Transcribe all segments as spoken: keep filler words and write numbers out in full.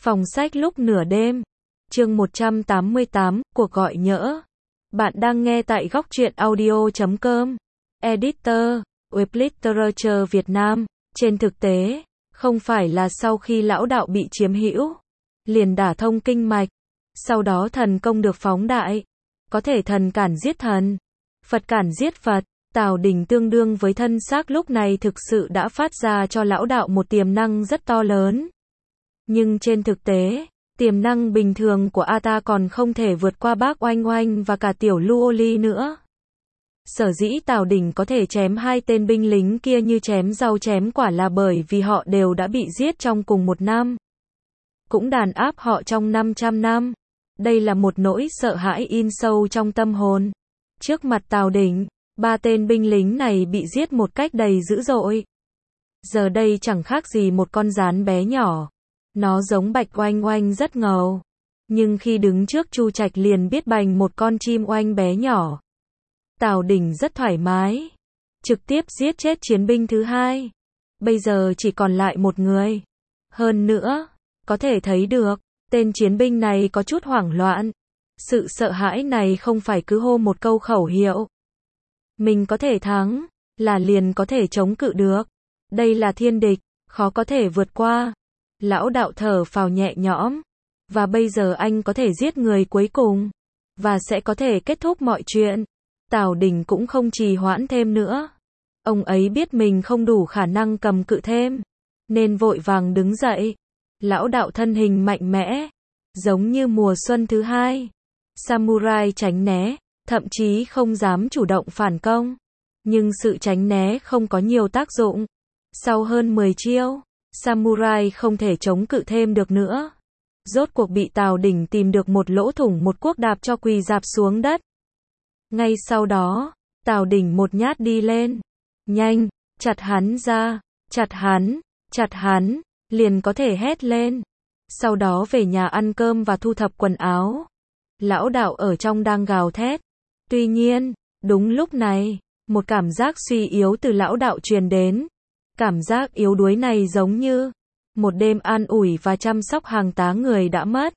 Phòng sách lúc nửa đêm. Chương một trăm tám mươi tám, cuộc gọi nhỡ. Bạn đang nghe tại góc truyện audio chấm com. Editor, Web Literature Việt Nam. Trên thực tế, không phải là sau khi lão đạo bị chiếm hữu, liền đả thông kinh mạch, sau đó thần công được phóng đại. Có thể thần cản giết thần, Phật cản giết Phật. Tào Đình tương đương với thân xác lúc này thực sự đã phát ra cho lão đạo một tiềm năng rất to lớn. Nhưng trên thực tế, tiềm năng bình thường của A ta còn không thể vượt qua bác Oanh Oanh và cả tiểu Lưu Ly nữa. Sở dĩ Tào Đình có thể chém hai tên binh lính kia như chém rau chém quả là bởi vì họ đều đã bị giết trong cùng một năm. Cũng đàn áp họ trong năm trăm năm. Đây là một nỗi sợ hãi in sâu trong tâm hồn. Trước mặt Tào Đình, ba tên binh lính này bị giết một cách đầy dữ dội. Giờ đây chẳng khác gì một con gián bé nhỏ. Nó giống Bạch Oanh Oanh rất ngầu. Nhưng khi đứng trước Chu Trạch liền biết bành một con chim oanh bé nhỏ. Tào Đình rất thoải mái. Trực tiếp giết chết chiến binh thứ hai. Bây giờ chỉ còn lại một người. Hơn nữa, có thể thấy được, tên chiến binh này có chút hoảng loạn. Sự sợ hãi này không phải cứ hô một câu khẩu hiệu. Mình có thể thắng, là liền có thể chống cự được. Đây là thiên địch, khó có thể vượt qua. Lão đạo thở phào nhẹ nhõm. Và bây giờ anh có thể giết người cuối cùng. Và sẽ có thể kết thúc mọi chuyện. Tào Đình cũng không trì hoãn thêm nữa. Ông ấy biết mình không đủ khả năng cầm cự thêm. Nên vội vàng đứng dậy. Lão đạo thân hình mạnh mẽ. Giống như mùa xuân thứ hai. Samurai tránh né. Thậm chí không dám chủ động phản công. Nhưng sự tránh né không có nhiều tác dụng. Sau hơn mười chiêu, Samurai không thể chống cự thêm được nữa. Rốt cuộc bị Tào Đình tìm được một lỗ thủng, một cuốc đạp cho quỳ rạp xuống đất. Ngay sau đó, Tào Đình một nhát đi lên. Nhanh, chặt hắn ra, chặt hắn, chặt hắn, liền có thể hét lên. Sau đó về nhà ăn cơm và thu thập quần áo. Lão đạo ở trong đang gào thét. Tuy nhiên, đúng lúc này, một cảm giác suy yếu từ lão đạo truyền đến. Cảm giác yếu đuối này giống như một đêm an ủi và chăm sóc hàng tá người đã mất.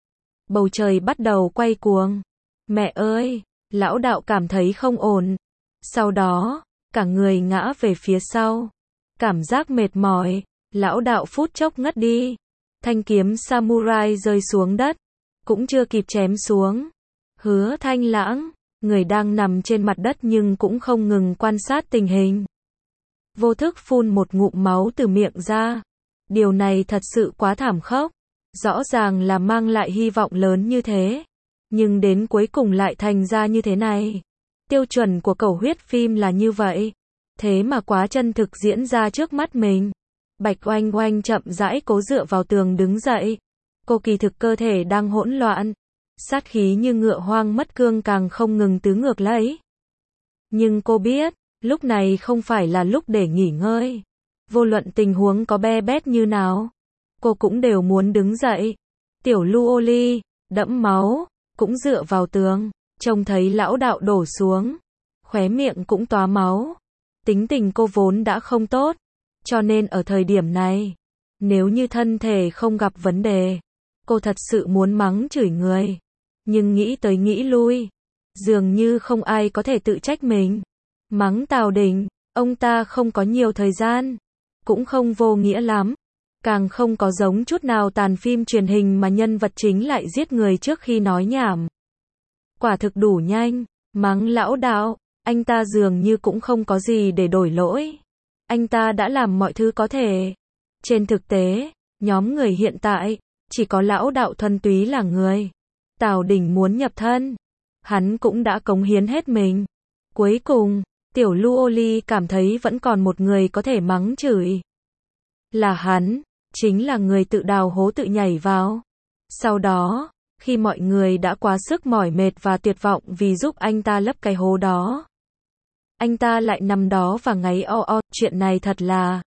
Bầu trời bắt đầu quay cuồng. Mẹ ơi, lão đạo cảm thấy không ổn. Sau đó, cả người ngã về phía sau. Cảm giác mệt mỏi, lão đạo phút chốc ngất đi. Thanh kiếm samurai rơi xuống đất, cũng chưa kịp chém xuống. Hứa Thanh Lãng, người đang nằm trên mặt đất nhưng cũng không ngừng quan sát tình hình. Vô thức phun một ngụm máu từ miệng ra. Điều này thật sự quá thảm khốc. Rõ ràng là mang lại hy vọng lớn như thế. Nhưng đến cuối cùng lại thành ra như thế này. Tiêu chuẩn của cầu huyết phim là như vậy. Thế mà quá chân thực diễn ra trước mắt mình. Bạch Oanh Oanh chậm rãi cố dựa vào tường đứng dậy. Cô kỳ thực cơ thể đang hỗn loạn. Sát khí như ngựa hoang mất cương càng không ngừng tứ ngược lấy. Nhưng cô biết, lúc này không phải là lúc để nghỉ ngơi. Vô luận tình huống có be bét như nào, cô cũng đều muốn đứng dậy. Tiểu Lưu Ly, đẫm máu, cũng dựa vào tường, trông thấy lão đạo đổ xuống. Khóe miệng cũng tóa máu. Tính tình cô vốn đã không tốt. Cho nên ở thời điểm này, nếu như thân thể không gặp vấn đề, cô thật sự muốn mắng chửi người. Nhưng nghĩ tới nghĩ lui, dường như không ai có thể tự trách mình. Mắng Tào Đình, ông ta không có nhiều thời gian, cũng không vô nghĩa lắm, càng không có giống chút nào tàn phim truyền hình mà nhân vật chính lại giết người trước khi nói nhảm. Quả thực đủ nhanh. Mắng lão đạo, anh ta dường như cũng không có gì để đổi lỗi. Anh ta đã làm mọi thứ có thể. Trên thực tế, nhóm người hiện tại, chỉ có lão đạo thuần túy là người. Tào Đình muốn nhập thân. Hắn cũng đã cống hiến hết mình. Cuối cùng, tiểu Lưu Ly cảm thấy vẫn còn một người có thể mắng chửi. Là hắn, chính là người tự đào hố tự nhảy vào. Sau đó, khi mọi người đã quá sức mỏi mệt và tuyệt vọng vì giúp anh ta lấp cái hố đó, anh ta lại nằm đó và ngáy o o. Chuyện này thật là...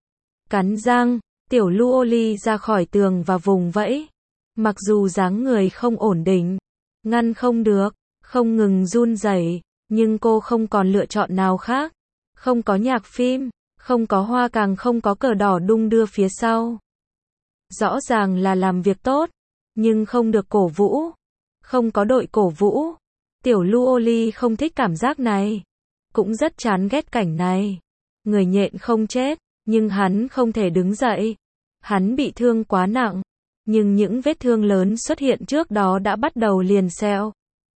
Cắn răng, tiểu Lưu Ly ra khỏi tường và vùng vẫy. Mặc dù dáng người không ổn định, ngăn không được, không ngừng run rẩy, nhưng cô không còn lựa chọn nào khác. Không có nhạc phim, không có hoa, càng không có cờ đỏ đung đưa phía sau. Rõ ràng là làm việc tốt, nhưng không được cổ vũ. Không có đội cổ vũ. Tiểu Luoli không thích cảm giác này. Cũng rất chán ghét cảnh này. Người nhện không chết, nhưng hắn không thể đứng dậy. Hắn bị thương quá nặng, nhưng những vết thương lớn xuất hiện trước đó đã bắt đầu liền sẹo.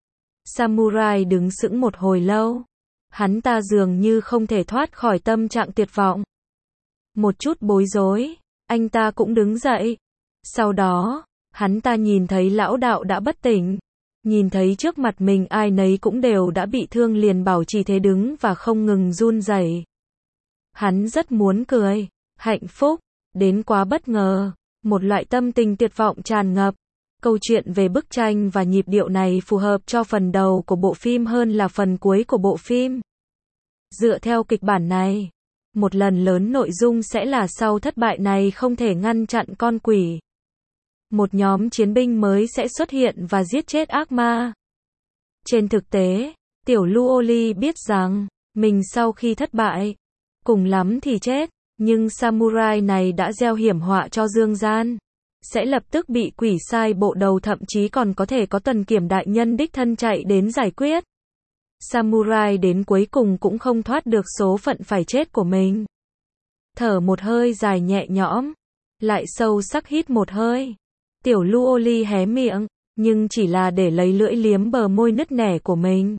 Samurai đứng sững một hồi lâu. Hắn ta dường như không thể thoát khỏi tâm trạng tuyệt vọng. Một chút bối rối, anh ta cũng đứng dậy. Sau đó, hắn ta nhìn thấy lão đạo đã bất tỉnh. Nhìn thấy trước mặt mình ai nấy cũng đều đã bị thương liền bảo trì thế đứng và không ngừng run rẩy. Hắn rất muốn cười, hạnh phúc, đến quá bất ngờ, một loại tâm tình tuyệt vọng tràn ngập. Câu chuyện về bức tranh và nhịp điệu này phù hợp cho phần đầu của bộ phim hơn là phần cuối của bộ phim. Dựa theo kịch bản này, một lần lớn nội dung sẽ là sau thất bại này không thể ngăn chặn con quỷ. Một nhóm chiến binh mới sẽ xuất hiện và giết chết ác ma. Trên thực tế, tiểu Luoli biết rằng, mình sau khi thất bại, cùng lắm thì chết, nhưng samurai này đã gieo hiểm họa cho dương gian. Sẽ lập tức bị quỷ sai bộ đầu thậm chí còn có thể có Tần Kiểm đại nhân đích thân chạy đến giải quyết. Samurai đến cuối cùng cũng không thoát được số phận phải chết của mình. Thở một hơi dài nhẹ nhõm, lại sâu sắc hít một hơi. Tiểu Luoli hé miệng, nhưng chỉ là để lấy lưỡi liếm bờ môi nứt nẻ của mình.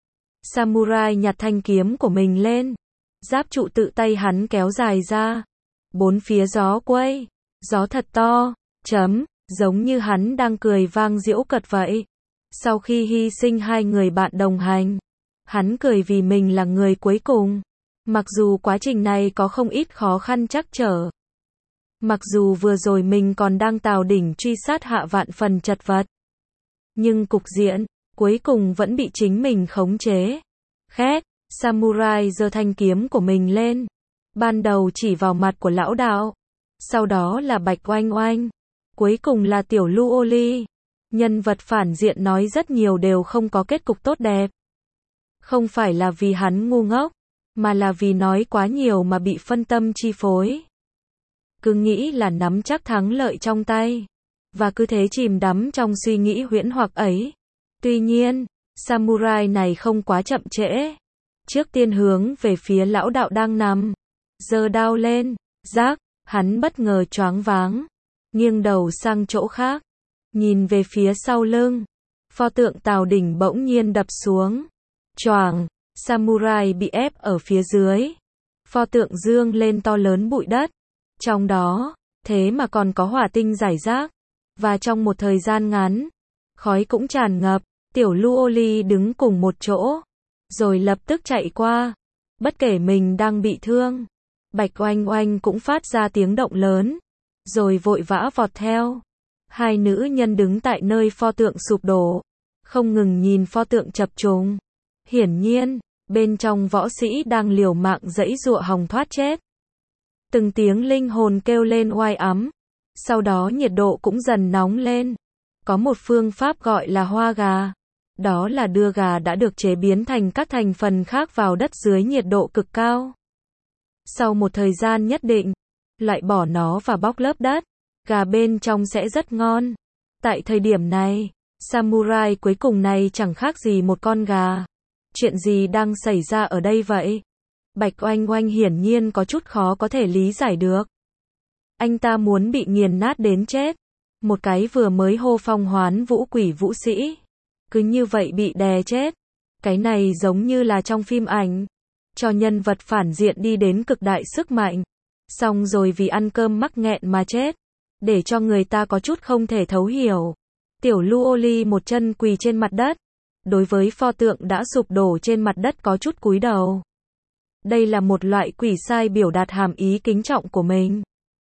Samurai nhặt thanh kiếm của mình lên. Giáp trụ tự tay hắn kéo dài ra. Bốn phía gió quay. Gió thật to. Chấm, giống như hắn đang cười vang giễu cợt vậy. Sau khi hy sinh hai người bạn đồng hành, hắn cười vì mình là người cuối cùng. Mặc dù quá trình này có không ít khó khăn trắc trở. Mặc dù vừa rồi mình còn đang tào đỉnh truy sát hạ vạn phần chật vật. Nhưng cục diện, cuối cùng vẫn bị chính mình khống chế. Khét, samurai giơ thanh kiếm của mình lên. Ban đầu chỉ vào mặt của lão đạo. Sau đó là Bạch Oanh Oanh. Cuối cùng là tiểu Luoli. Nhân vật phản diện nói rất nhiều đều không có kết cục tốt đẹp. Không phải là vì hắn ngu ngốc, mà là vì nói quá nhiều mà bị phân tâm chi phối. Cứ nghĩ là nắm chắc thắng lợi trong tay. Và cứ thế chìm đắm trong suy nghĩ huyễn hoặc ấy. Tuy nhiên, samurai này không quá chậm trễ. Trước tiên hướng về phía lão đạo đang nằm. Giơ đao lên, rác, hắn bất ngờ choáng váng. Nghiêng đầu sang chỗ khác. Nhìn về phía sau lưng. Pho tượng Tào Đỉnh bỗng nhiên đập xuống. Choàng, samurai bị ép ở phía dưới. Pho tượng dương lên to lớn bụi đất. Trong đó, thế mà còn có hỏa tinh rải rác. Và trong một thời gian ngắn, khói cũng tràn ngập. Tiểu Luoli đứng cùng một chỗ. Rồi lập tức chạy qua. Bất kể mình đang bị thương. Bạch Oanh Oanh cũng phát ra tiếng động lớn. Rồi vội vã vọt theo. Hai nữ nhân đứng tại nơi pho tượng sụp đổ. Không ngừng nhìn pho tượng chập trùng. Hiển nhiên, bên trong võ sĩ đang liều mạng giãy giụa hòng thoát chết. Từng tiếng linh hồn kêu lên oai ắm. Sau đó nhiệt độ cũng dần nóng lên. Có một phương pháp gọi là hoa gà. Đó là đưa gà đã được chế biến thành các thành phần khác vào đất dưới nhiệt độ cực cao. Sau một thời gian nhất định, loại bỏ nó và bóc lớp đất, gà bên trong sẽ rất ngon. Tại thời điểm này, samurai cuối cùng này chẳng khác gì một con gà. Chuyện gì đang xảy ra ở đây vậy? Bạch Oanh Oanh hiển nhiên có chút khó có thể lý giải được. Anh ta muốn bị nghiền nát đến chết. Một cái vừa mới hô phong hoán vũ quỷ vũ sĩ. Cứ như vậy bị đè chết. Cái này giống như là trong phim ảnh. Cho nhân vật phản diện đi đến cực đại sức mạnh. Xong rồi vì ăn cơm mắc nghẹn mà chết. Để cho người ta có chút không thể thấu hiểu. Tiểu Luoli một chân quỳ trên mặt đất. Đối với pho tượng đã sụp đổ trên mặt đất có chút cúi đầu. Đây là một loại quỷ sai biểu đạt hàm ý kính trọng của mình.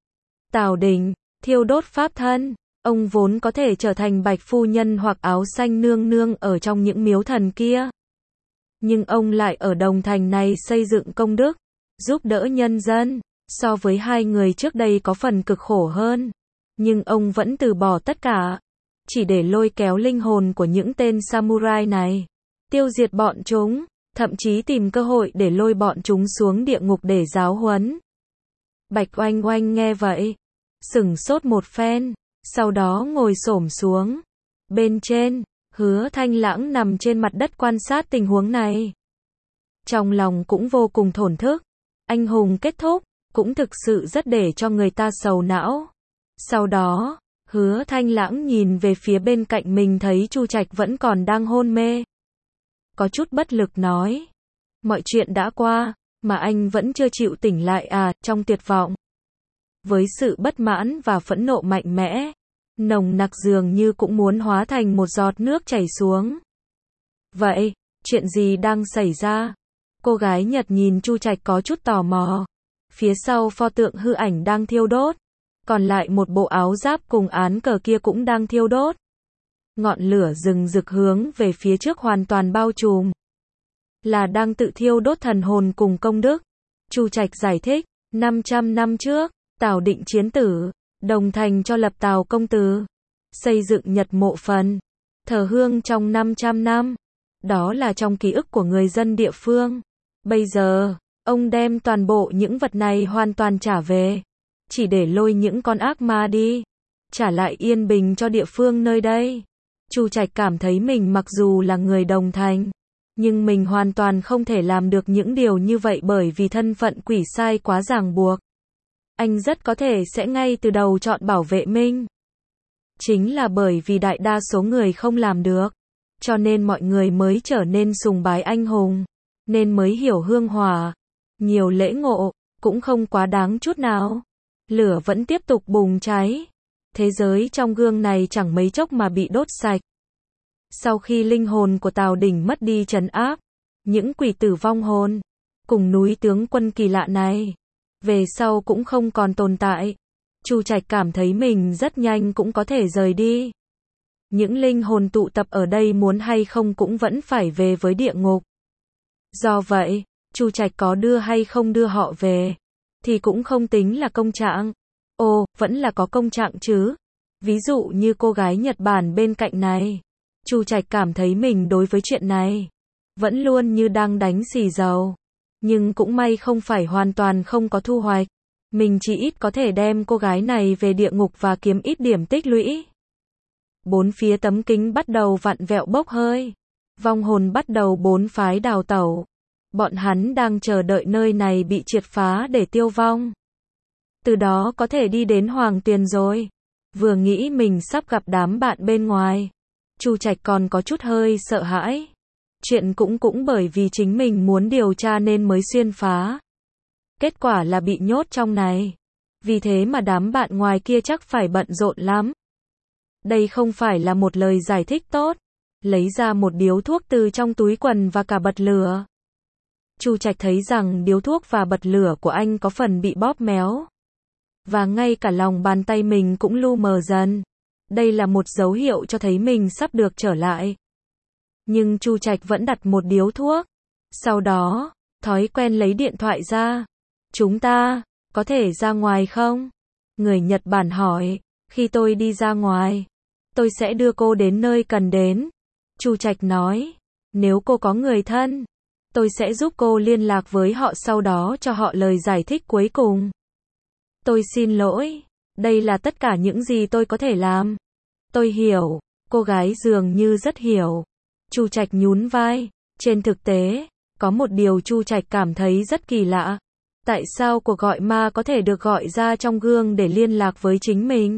Tào Đình, thiêu đốt pháp thân. Ông vốn có thể trở thành Bạch Phu Nhân hoặc áo xanh nương nương ở trong những miếu thần kia. Nhưng ông lại ở Đồng Thành này xây dựng công đức, giúp đỡ nhân dân. So với hai người trước đây có phần cực khổ hơn. Nhưng ông vẫn từ bỏ tất cả. Chỉ để lôi kéo linh hồn của những tên samurai này. Tiêu diệt bọn chúng. Thậm chí tìm cơ hội để lôi bọn chúng xuống địa ngục để giáo huấn. Bạch Oanh Oanh nghe vậy. sửng sốt một phen, sau đó ngồi xổm xuống. Bên trên, Hứa Thanh Lãng nằm trên mặt đất quan sát tình huống này. Trong lòng cũng vô cùng thổn thức. Anh hùng kết thúc, cũng thực sự rất để cho người ta sầu não. Sau đó, Hứa Thanh Lãng nhìn về phía bên cạnh mình thấy Chu Trạch vẫn còn đang hôn mê. Có chút bất lực nói. Mọi chuyện đã qua, mà anh vẫn chưa chịu tỉnh lại à, trong tuyệt vọng. Với sự bất mãn và phẫn nộ mạnh mẽ, nồng nặc dường như cũng muốn hóa thành một giọt nước chảy xuống. Vậy, chuyện gì đang xảy ra? Cô gái Nhật nhìn Chu Trạch có chút tò mò. Phía sau pho tượng hư ảnh đang thiêu đốt. Còn lại một bộ áo giáp cùng án cờ kia cũng đang thiêu đốt. Ngọn lửa rừng rực hướng về phía trước hoàn toàn bao trùm. Là đang tự thiêu đốt thần hồn cùng công đức. Chu Trạch giải thích, năm trăm năm trước, Tào Định chiến tử, đồng thành cho lập Tào công tử, xây dựng Nhật mộ phần, thờ hương trong năm trăm năm. Đó là trong ký ức của người dân địa phương. Bây giờ, ông đem toàn bộ những vật này hoàn toàn trả về, chỉ để lôi những con ác ma đi, trả lại yên bình cho địa phương nơi đây. Chu Trạch cảm thấy mình mặc dù là người đồng thành, nhưng mình hoàn toàn không thể làm được những điều như vậy bởi vì thân phận quỷ sai quá ràng buộc. Anh rất có thể sẽ ngay từ đầu chọn bảo vệ mình. Chính là bởi vì đại đa số người không làm được, cho nên mọi người mới trở nên sùng bái anh hùng, nên mới hiểu hương hỏa, nhiều lễ ngộ, cũng không quá đáng chút nào. Lửa vẫn tiếp tục bùng cháy. Thế giới trong gương này chẳng mấy chốc mà bị đốt sạch. Sau khi linh hồn của Tào Đỉnh mất đi trấn áp, những quỷ tử vong hồn, cùng núi tướng quân kỳ lạ này, về sau cũng không còn tồn tại. Chu Trạch cảm thấy mình rất nhanh cũng có thể rời đi. Những linh hồn tụ tập ở đây muốn hay không cũng vẫn phải về với địa ngục. Do vậy, Chu Trạch có đưa hay không đưa họ về, thì cũng không tính là công trạng. Ồ, vẫn là có công trạng chứ. Ví dụ như cô gái Nhật Bản bên cạnh này. Chu Trạch cảm thấy mình đối với chuyện này vẫn luôn như đang đánh xì dầu. Nhưng cũng may không phải hoàn toàn không có thu hoạch. Mình chỉ ít có thể đem cô gái này về địa ngục và kiếm ít điểm tích lũy. Bốn phía tấm kính bắt đầu vặn vẹo bốc hơi. Vong hồn bắt đầu bốn phái đào tẩu. Bọn hắn đang chờ đợi nơi này bị triệt phá để tiêu vong. Từ đó có thể đi đến Hoàng Tuyền rồi. Vừa nghĩ mình sắp gặp đám bạn bên ngoài, Chu Trạch còn có chút hơi sợ hãi. Chuyện cũng cũng bởi vì chính mình muốn điều tra nên mới xuyên phá. Kết quả là bị nhốt trong này. Vì thế mà đám bạn ngoài kia chắc phải bận rộn lắm. Đây không phải là một lời giải thích tốt. Lấy ra một điếu thuốc từ trong túi quần và cả bật lửa. Chu Trạch thấy rằng điếu thuốc và bật lửa của anh có phần bị bóp méo. Và ngay cả lòng bàn tay mình cũng lu mờ dần. Đây là một dấu hiệu cho thấy mình sắp được trở lại. Nhưng Chu Trạch vẫn đặt một điếu thuốc. Sau đó, thói quen lấy điện thoại ra. Chúng ta, có thể ra ngoài không? Người Nhật Bản hỏi. Khi tôi đi ra ngoài, tôi sẽ đưa cô đến nơi cần đến. Chu Trạch nói. Nếu cô có người thân, tôi sẽ giúp cô liên lạc với họ sau đó cho họ lời giải thích cuối cùng. Tôi xin lỗi. Đây là tất cả những gì tôi có thể làm. Tôi hiểu. Cô gái dường như rất hiểu. Chu Trạch nhún vai. Trên thực tế, có một điều Chu Trạch cảm thấy rất kỳ lạ. Tại sao cuộc gọi ma có thể được gọi ra trong gương để liên lạc với chính mình?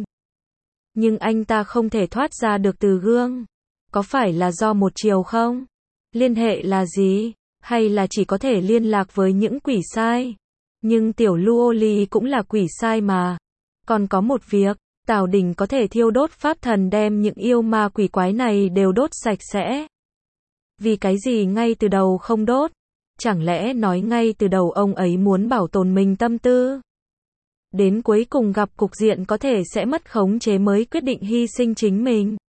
Nhưng anh ta không thể thoát ra được từ gương. Có phải là do một chiều không? Liên hệ là gì? Hay là chỉ có thể liên lạc với những quỷ sai? Nhưng tiểu Luoli cũng là quỷ sai mà. Còn có một việc, Tào Đình có thể thiêu đốt pháp thần đem những yêu ma quỷ quái này đều đốt sạch sẽ. Vì cái gì ngay từ đầu không đốt? Chẳng lẽ nói ngay từ đầu ông ấy muốn bảo tồn mình tâm tư? Đến cuối cùng gặp cục diện có thể sẽ mất khống chế mới quyết định hy sinh chính mình.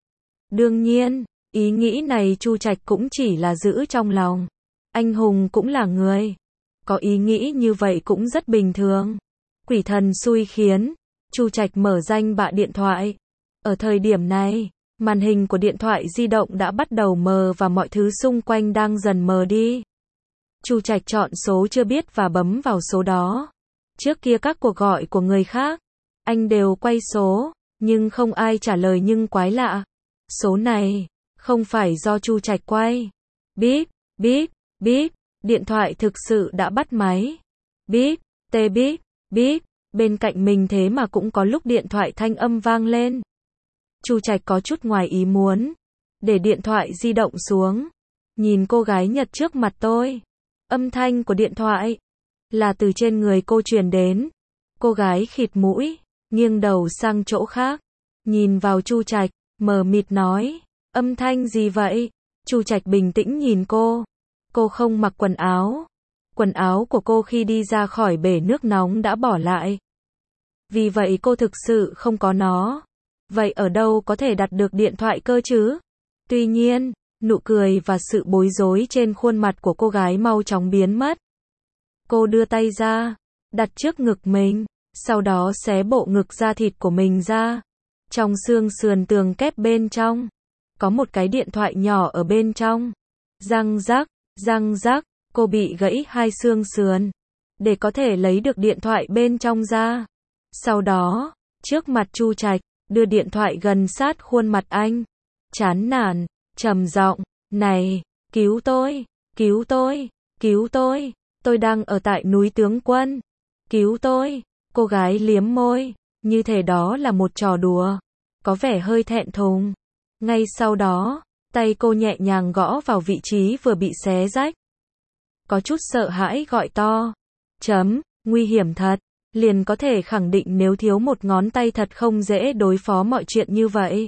Đương nhiên, ý nghĩ này Chu Trạch cũng chỉ là giữ trong lòng. Anh hùng cũng là người. Có ý nghĩ như vậy cũng rất bình thường. Quỷ thần xui khiến. Chu Trạch mở danh bạ điện thoại. Ở thời điểm này, màn hình của điện thoại di động đã bắt đầu mờ và mọi thứ xung quanh đang dần mờ đi. Chu Trạch chọn số chưa biết và bấm vào số đó. Trước kia các cuộc gọi của người khác, Anh đều quay số, nhưng không ai trả lời nhưng quái lạ. Số này, không phải do Chu Trạch quay. Bíp, bíp, bíp, điện thoại thực sự đã bắt máy. Bíp, tê bíp, bíp, bên cạnh mình thế mà cũng có lúc điện thoại thanh âm vang lên. Chu Trạch có chút ngoài ý muốn, để điện thoại di động xuống, nhìn cô gái Nhật trước mặt tôi. Âm thanh của điện thoại là từ trên người cô truyền đến. Cô gái khịt mũi, nghiêng đầu sang chỗ khác, nhìn vào Chu Trạch, mờ mịt nói, âm thanh gì vậy? Chu Trạch bình tĩnh nhìn cô. Cô không mặc quần áo. Quần áo của cô khi đi ra khỏi bể nước nóng đã bỏ lại. Vì vậy cô thực sự không có nó. Vậy ở đâu có thể đặt được điện thoại cơ chứ? Tuy nhiên, nụ cười và sự bối rối trên khuôn mặt của cô gái mau chóng biến mất. Cô đưa tay ra, đặt trước ngực mình, sau đó xé bộ ngực da thịt của mình ra. Trong xương sườn tường kép bên trong, có một cái điện thoại nhỏ ở bên trong. Răng rắc, răng rắc, cô bị gãy hai xương sườn, để có thể lấy được điện thoại bên trong ra. Sau đó, trước mặt Chu Trạch, đưa điện thoại gần sát khuôn mặt anh. Chán nản, trầm giọng, này, cứu tôi, cứu tôi, cứu tôi, tôi đang ở tại núi Tướng Quân. Cứu tôi, cô gái liếm môi, như thể đó là một trò đùa, có vẻ hơi thẹn thùng. Ngay sau đó, tay cô nhẹ nhàng gõ vào vị trí vừa bị xé rách. Có chút sợ hãi gọi to, chấm, nguy hiểm thật, liền có thể khẳng định nếu thiếu một ngón tay thật không dễ đối phó mọi chuyện như vậy.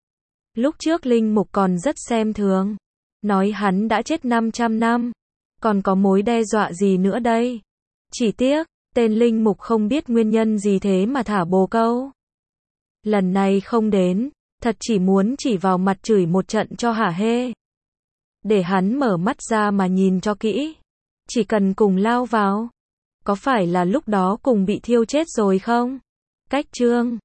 Lúc trước Linh Mục còn rất xem thường, nói hắn đã chết năm trăm năm, còn có mối đe dọa gì nữa đây? Chỉ tiếc, tên Linh Mục không biết nguyên nhân gì thế mà thả bồ câu. Lần này không đến, thật chỉ muốn chỉ vào mặt chửi một trận cho hả hê. Để hắn mở mắt ra mà nhìn cho kỹ. Chỉ cần cùng lao vào. Có phải là lúc đó cùng bị thiêu chết rồi không? Cách chương